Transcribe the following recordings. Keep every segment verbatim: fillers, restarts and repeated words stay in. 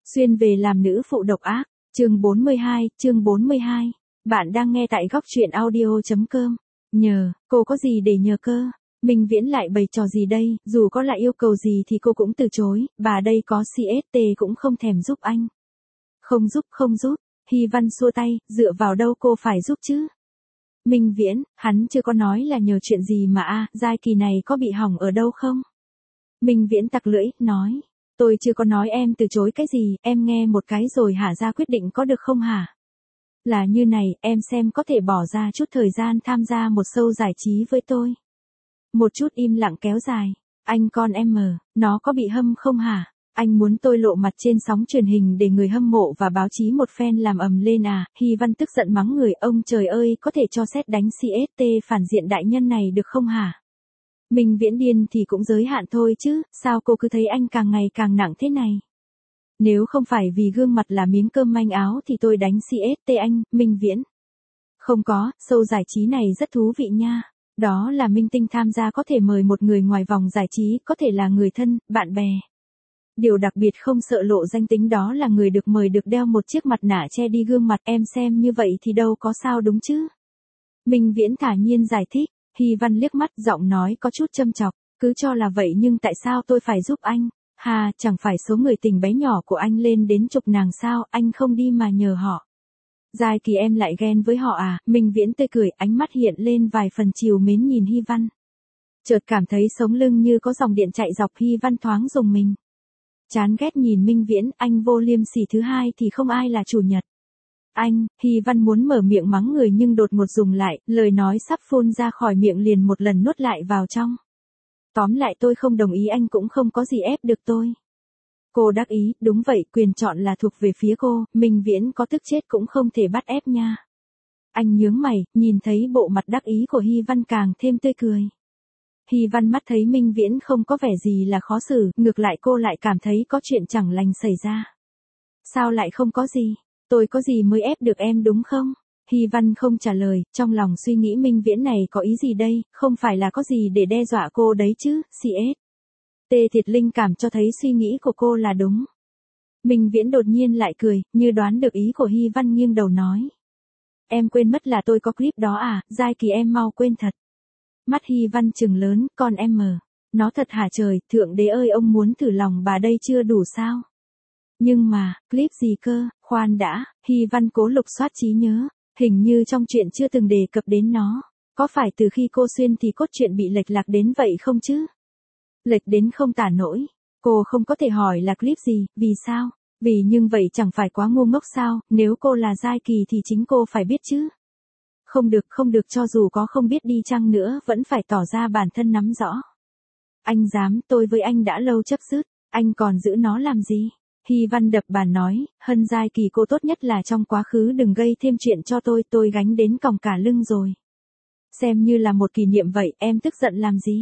Xuyên về làm nữ phụ độc ác, chương bốn mươi hai, chương bốn mươi hai. Bạn đang nghe tại góc truyện audio.com. Nhờ, cô có gì để nhờ cơ? Minh Viễn lại bày trò gì đây, dù có lại yêu cầu gì thì cô cũng từ chối, bà đây có xê ét tê cũng không thèm giúp anh. Không giúp, không giúp, Hy Văn xua tay, dựa vào đâu cô phải giúp chứ? Minh Viễn, hắn chưa có nói là nhờ chuyện gì mà a, giai kỳ này có bị hỏng ở đâu không? Minh Viễn tặc lưỡi, nói. Tôi chưa có nói em từ chối cái gì, em nghe một cái rồi hả ra quyết định có được không hả? Là như này, em xem có thể bỏ ra chút thời gian tham gia một show giải trí với tôi. Một chút im lặng kéo dài. Anh con em mờ, nó có bị hâm không hả? Anh muốn tôi lộ mặt trên sóng truyền hình để người hâm mộ và báo chí một phen làm ầm lên à? Hy Văn tức giận mắng người, ông trời ơi, có thể cho sét đánh xê ét tê phản diện đại nhân này được không hả? Minh Viễn điên thì cũng giới hạn thôi chứ, sao cô cứ thấy anh càng ngày càng nặng thế này? Nếu không phải vì gương mặt là miếng cơm manh áo thì tôi đánh xê ét tê anh, Minh Viễn. Không có, show giải trí này rất thú vị nha. Đó là minh tinh tham gia có thể mời một người ngoài vòng giải trí, có thể là người thân, bạn bè. Điều đặc biệt không sợ lộ danh tính đó là người được mời được đeo một chiếc mặt nạ che đi gương mặt, em xem như vậy thì đâu có sao đúng chứ? Minh Viễn thả nhiên giải thích. Hy Văn liếc mắt, giọng nói có chút châm chọc, cứ cho là vậy nhưng tại sao tôi phải giúp anh? Hà, chẳng phải số người tình bé nhỏ của anh lên đến chục nàng sao, anh không đi mà nhờ họ. Giai kỳ em lại ghen với họ à? Minh Viễn tươi cười, ánh mắt hiện lên vài phần trìu mến nhìn Hy Văn. Chợt cảm thấy sống lưng như có dòng điện chạy dọc, Hy Văn thoáng rùng mình. Chán ghét nhìn Minh Viễn, anh vô liêm sỉ thứ hai thì không ai là chủ nhật. Anh, Hy Văn muốn mở miệng mắng người nhưng đột ngột dùng lại, lời nói sắp phun ra khỏi miệng liền một lần nuốt lại vào trong. Tóm lại tôi không đồng ý, anh cũng không có gì ép được tôi. Cô đắc ý, đúng vậy, quyền chọn là thuộc về phía cô, Minh Viễn có tức chết cũng không thể bắt ép nha. Anh nhướng mày, nhìn thấy bộ mặt đắc ý của Hy Văn càng thêm tươi cười. Hy Văn mắt thấy Minh Viễn không có vẻ gì là khó xử, ngược lại cô lại cảm thấy có chuyện chẳng lành xảy ra. Sao lại không có gì? Tôi có gì mới ép được em đúng không? Hy Văn không trả lời, trong lòng suy nghĩ Minh Viễn này có ý gì đây, không phải là có gì để đe dọa cô đấy chứ, xê ét tê thiệt linh cảm cho thấy suy nghĩ của cô là đúng. Minh Viễn đột nhiên lại cười, như đoán được ý của Hy Văn nghiêng đầu nói. Em quên mất là tôi có clip đó à, giai kỳ em mau quên thật. Mắt Hy Văn trừng lớn, con em mờ. Nó thật hả trời, thượng đế ơi ông muốn thử lòng bà đây chưa đủ sao? Nhưng mà, clip gì cơ, khoan đã, Hy Văn cố lục soát trí nhớ, hình như trong chuyện chưa từng đề cập đến nó, có phải từ khi cô xuyên thì cốt truyện bị lệch lạc đến vậy không chứ? Lệch đến không tả nổi, cô không có thể hỏi là clip gì, vì sao? Vì nhưng vậy chẳng phải quá ngu ngốc sao, nếu cô là giai kỳ thì chính cô phải biết chứ. Không được, không được, cho dù có không biết đi chăng nữa vẫn phải tỏ ra bản thân nắm rõ. Anh dám, tôi với anh đã lâu chấp dứt, anh còn giữ nó làm gì? Hy Văn đập bàn nói, Hân giai kỳ cô tốt nhất là trong quá khứ đừng gây thêm chuyện cho tôi, tôi gánh đến còng cả lưng rồi. Xem như là một kỷ niệm vậy, em tức giận làm gì?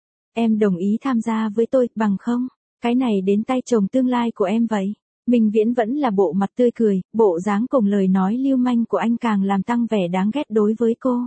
Em đồng ý tham gia với tôi, bằng không? Cái này đến tay chồng tương lai của em vậy. Minh Viễn vẫn là bộ mặt tươi cười, bộ dáng cùng lời nói lưu manh của anh càng làm tăng vẻ đáng ghét đối với cô.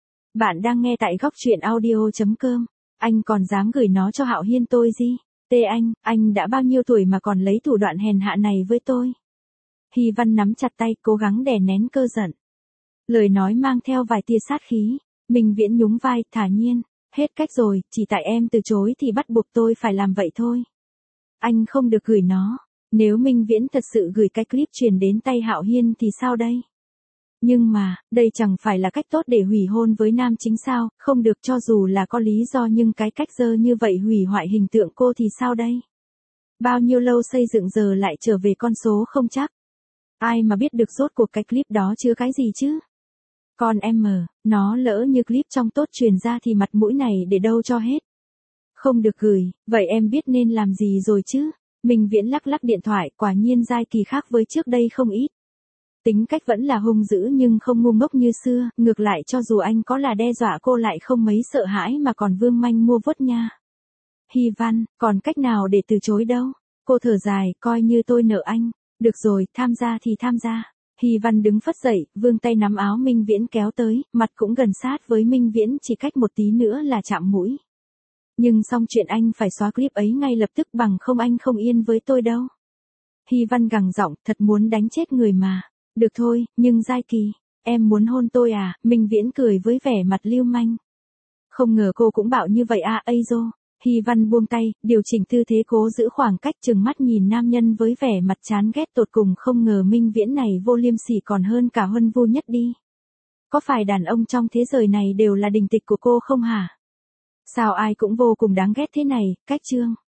Bạn đang nghe tại góc truyện audio.com. Anh còn dám gửi nó cho Hạo Hiên tôi gì? Tê anh, anh đã bao nhiêu tuổi mà còn lấy thủ đoạn hèn hạ này với tôi? Hy Văn nắm chặt tay, cố gắng đè nén cơ giận. Lời nói mang theo vài tia sát khí. Minh Viễn nhún vai, thả nhiên. Hết cách rồi, chỉ tại em từ chối thì bắt buộc tôi phải làm vậy thôi. Anh không được gửi nó. Nếu Minh Viễn thật sự gửi cái clip truyền đến tay Hạo Hiên thì sao đây? Nhưng mà, đây chẳng phải là cách tốt để hủy hôn với nam chính sao, không được, cho dù là có lý do nhưng cái cách dơ như vậy hủy hoại hình tượng cô thì sao đây? Bao nhiêu lâu xây dựng giờ lại trở về con số không chắc. Ai mà biết được rốt cuộc cái clip đó chứa cái gì chứ? Con em mờ, nó lỡ như clip trong tốt truyền ra thì mặt mũi này để đâu cho hết. Không được gửi, vậy em biết nên làm gì rồi chứ? Minh Viễn lắc lắc điện thoại, quả nhiên giai kỳ khác với trước đây không ít. Tính cách vẫn là hung dữ nhưng không ngu ngốc như xưa, ngược lại cho dù anh có là đe dọa cô lại không mấy sợ hãi mà còn vương manh mua vuốt nha. Hy Văn, còn cách nào để từ chối đâu? Cô thở dài, coi như tôi nợ anh. Được rồi, tham gia thì tham gia. Hy Văn đứng phất dậy, vươn tay nắm áo Minh Viễn kéo tới, mặt cũng gần sát với Minh Viễn, chỉ cách một tí nữa là chạm mũi. Nhưng xong chuyện anh phải xóa clip ấy ngay lập tức, bằng không anh không yên với tôi đâu. Hy Văn gằn giọng, thật muốn đánh chết người mà. Được thôi, nhưng Giai Kỳ, em muốn hôn tôi à? Minh Viễn cười với vẻ mặt lưu manh. Không ngờ cô cũng bạo như vậy à, ây dô. Hy Văn buông tay, điều chỉnh tư thế cố giữ khoảng cách, trừng mắt nhìn nam nhân với vẻ mặt chán ghét tột cùng. Không ngờ Minh Viễn này vô liêm sỉ còn hơn cả Huân Vu Nhất đi. Có phải đàn ông trong thế giới này đều là đình tịch của cô không hả? Sao ai cũng vô cùng đáng ghét thế này, cách chương.